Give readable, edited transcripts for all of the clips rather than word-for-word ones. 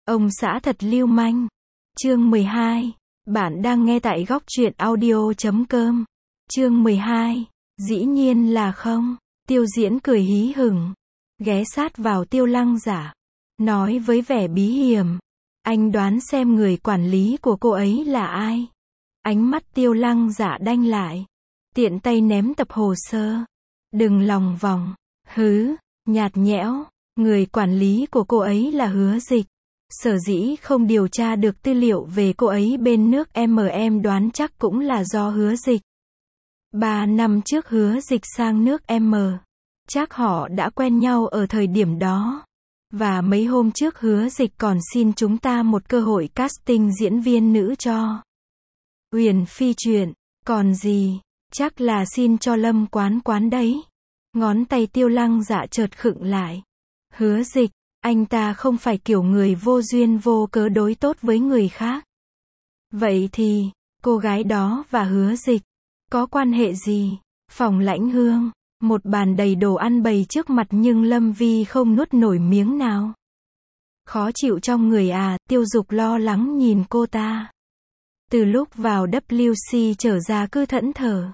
Ông xã thật lưu manh. Chương 12. Bạn đang nghe tại góc truyện audio.com. Chương 12. Dĩ nhiên là không. Tiêu Diễn cười hí hửng, ghé sát vào Tiêu Lăng Giả, nói với vẻ bí hiểm: anh đoán xem người quản lý của cô ấy là ai? Ánh mắt Tiêu Lăng Giả đanh lại, tiện tay ném tập hồ sơ. Đừng lòng vòng. Hứ, nhạt nhẽo. Người quản lý của cô ấy là Hứa Dịch. Sở dĩ không điều tra được tư liệu về cô ấy bên nước em đoán chắc cũng là do Hứa Dịch. 3 năm trước Hứa Dịch sang nước chắc họ đã quen nhau ở thời điểm đó. Và mấy hôm trước Hứa Dịch còn xin chúng ta một cơ hội casting diễn viên nữ cho Uyển Phi truyện. Còn gì, chắc là xin cho Lâm Quán Quán đấy. Ngón tay Tiêu Lăng Dạ chợt khựng lại. Hứa Dịch, anh ta không phải kiểu người vô duyên vô cớ đối tốt với người khác. Vậy thì, cô gái đó và Hứa Dịch có quan hệ gì? Phòng Lãnh Hương, một bàn đầy đồ ăn bày trước mặt nhưng Lâm Vi không nuốt nổi miếng nào. Khó chịu trong người à? Tiêu Dục lo lắng nhìn cô ta. Từ lúc vào WC trở ra cứ thẫn thờ.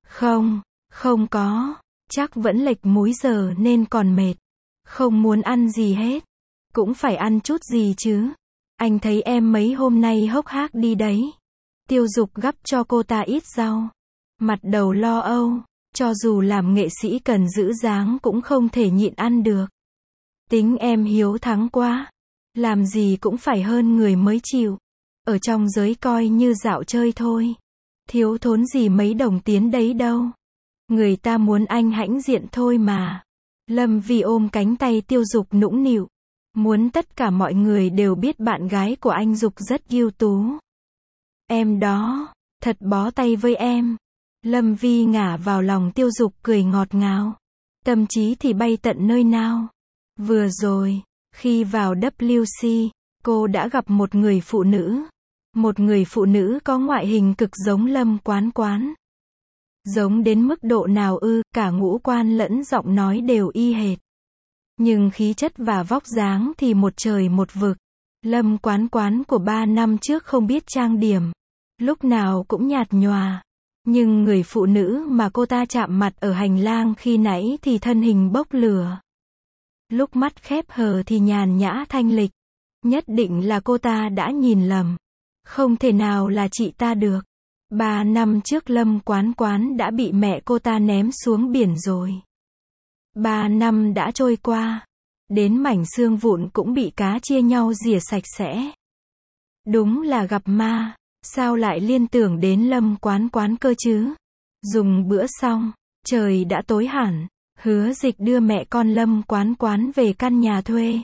Không có, chắc vẫn lệch múi giờ nên còn mệt. Không muốn ăn gì hết. Cũng phải ăn chút gì chứ. Anh thấy em mấy hôm nay hốc hác đi đấy. Tiêu Dục gắp cho cô ta ít rau. Mặt đầu lo âu. Cho dù làm nghệ sĩ cần giữ dáng cũng không thể nhịn ăn được. Tính em hiếu thắng quá. Làm gì cũng phải hơn người mới chịu. Ở trong giới coi như dạo chơi thôi. Thiếu thốn gì mấy đồng tiền đấy đâu. Người ta muốn anh hãnh diện thôi mà. Lâm Vi ôm cánh tay Tiêu Dục nũng nịu. Muốn tất cả mọi người đều biết bạn gái của anh Dục rất ưu tú. Em đó, thật bó tay với em. Lâm Vi ngả vào lòng Tiêu Dục cười ngọt ngào. Tâm trí thì bay tận nơi nào. Vừa rồi, khi vào WC, cô đã gặp một người phụ nữ. Một người phụ nữ có ngoại hình cực giống Lâm Quán Quán. Giống đến mức độ nào ư? Cả ngũ quan lẫn giọng nói đều y hệt. Nhưng khí chất và vóc dáng thì một trời một vực. Lâm Quán Quán của 3 năm trước không biết trang điểm. Lúc nào cũng nhạt nhòa. Nhưng người phụ nữ mà cô ta chạm mặt ở hành lang khi nãy thì thân hình bốc lửa. Lúc mắt khép hờ thì nhàn nhã thanh lịch. Nhất định là cô ta đã nhìn lầm. Không thể nào là chị ta được. 3 năm trước Lâm Quán Quán đã bị mẹ cô ta ném xuống biển rồi. 3 năm đã trôi qua. Đến mảnh xương vụn cũng bị cá chia nhau rỉa sạch sẽ. Đúng là gặp ma. Sao lại liên tưởng đến Lâm Quán Quán cơ chứ? Dùng bữa xong, trời đã tối hẳn. Hứa Dịch đưa mẹ con Lâm Quán Quán về căn nhà thuê.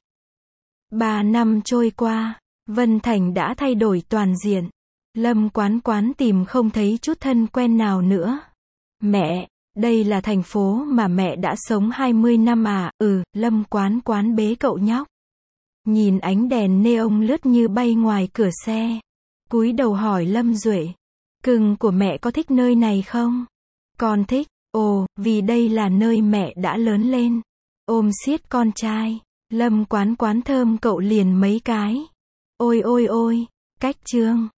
3 năm trôi qua, Vân Thành đã thay đổi toàn diện. Lâm Quán Quán tìm không thấy chút thân quen nào nữa. Mẹ, đây là thành phố mà mẹ đã sống 20 năm à? Lâm Quán Quán bế cậu nhóc. Nhìn ánh đèn neon lướt như bay ngoài cửa xe. Cúi đầu hỏi Lâm Duệ. Cưng của mẹ có thích nơi này không? Con thích. Ồ, vì đây là nơi mẹ đã lớn lên. Ôm siết con trai. Lâm Quán Quán thơm cậu liền mấy cái. Ôi ôi ôi, cách trương.